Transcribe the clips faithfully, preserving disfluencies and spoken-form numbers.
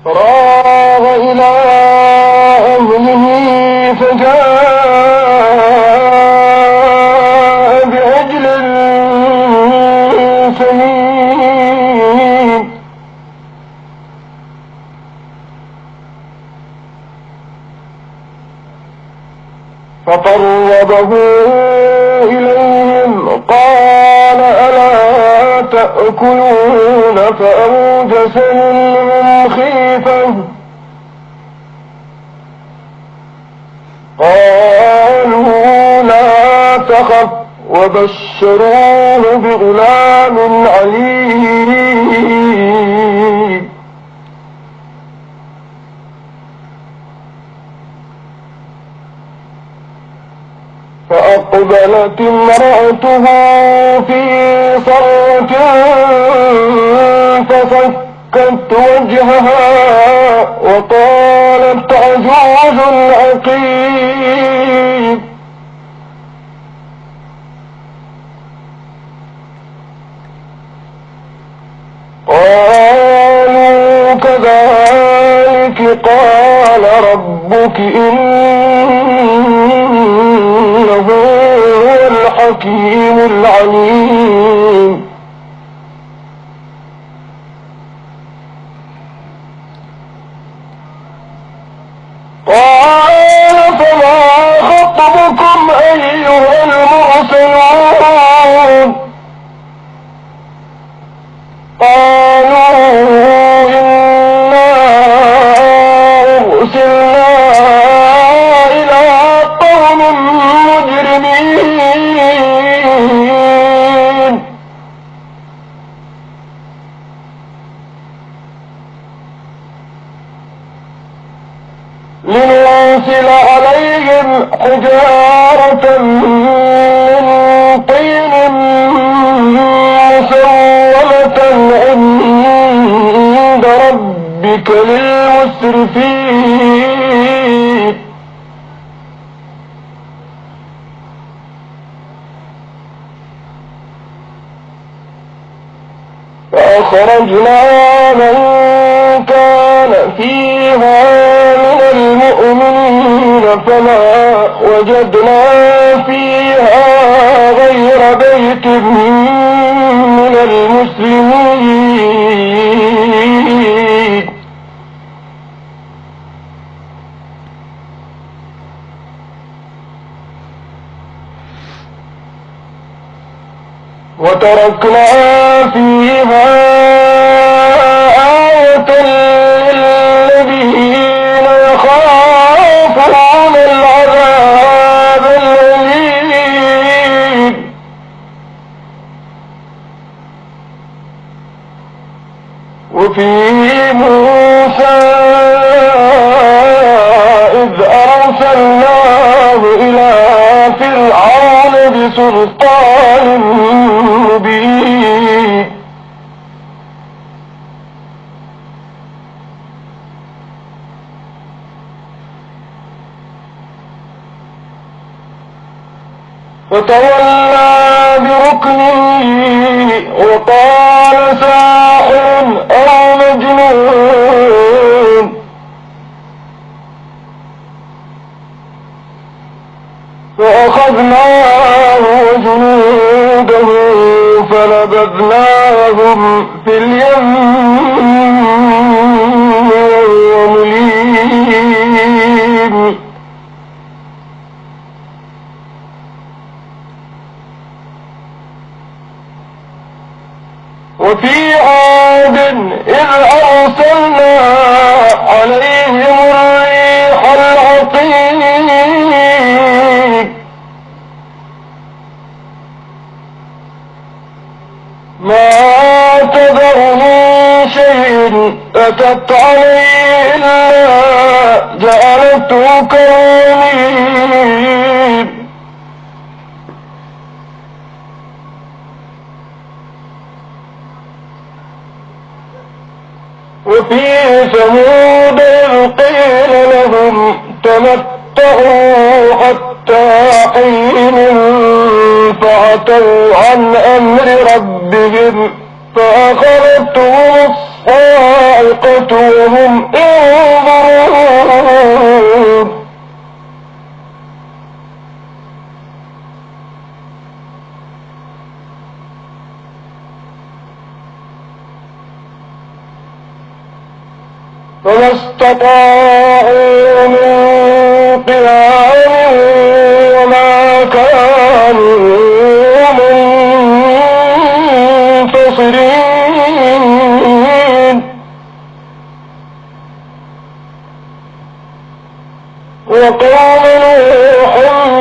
فراغ إلى أهله فجاء بعجل سمين فقربه إليهم قال ألا تأكلون فأوجس منهم خيفة قالوا لا تخف وبشروه بغلام عليم فأقبلت امرأته في صرة فصكت وجهها وقالت عجوز عقيم قالوا كذلك قال ربك إنه هو الحكيم العليم قال فما خطبكم أيها المرسلون قالوا إنا أرسلنا إلى قوم مجرمين لنرسل عليهم حجارة من طين مسومة عند ربك للمسرفين فأخرجنا من كان فيها من المؤمنين فما وجدنا فيها غير بيت من المسلمين وتركنا فيها آية للذين يخافون العذاب الأليم وفي موسى إذ أرسلناه إلى فرعون بسلطان مبين فتولى بركنه وقال ساحر أو مجنون فأخذناه وجنوده فنبذناهم في اليم وهو مليم وفي عاد إذ أرسلنا عليهم الريح العقيم ما تذر من شيء أتت عليه إلا جعلته كرميم وفي ثمود إذ قيل لهم تمتعوا حتى حين فعتوا عن أمر ربهم فأخذتهم الصاعقة فانشقت وهم ينظرون فما استطاعوا من قيام وما كانوا منتصرين وقوم نوح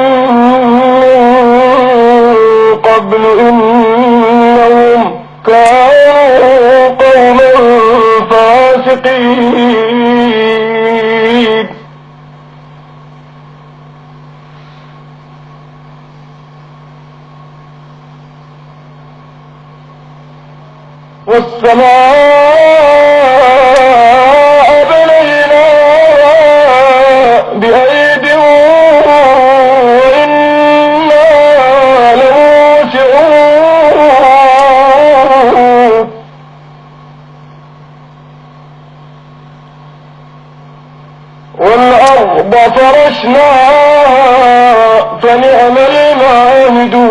من قبل إنهم كانوا قوما فاسقين والسماء بنيناها بأيد وإنا لموسعون والأرض فرشناها فنعم الماهدون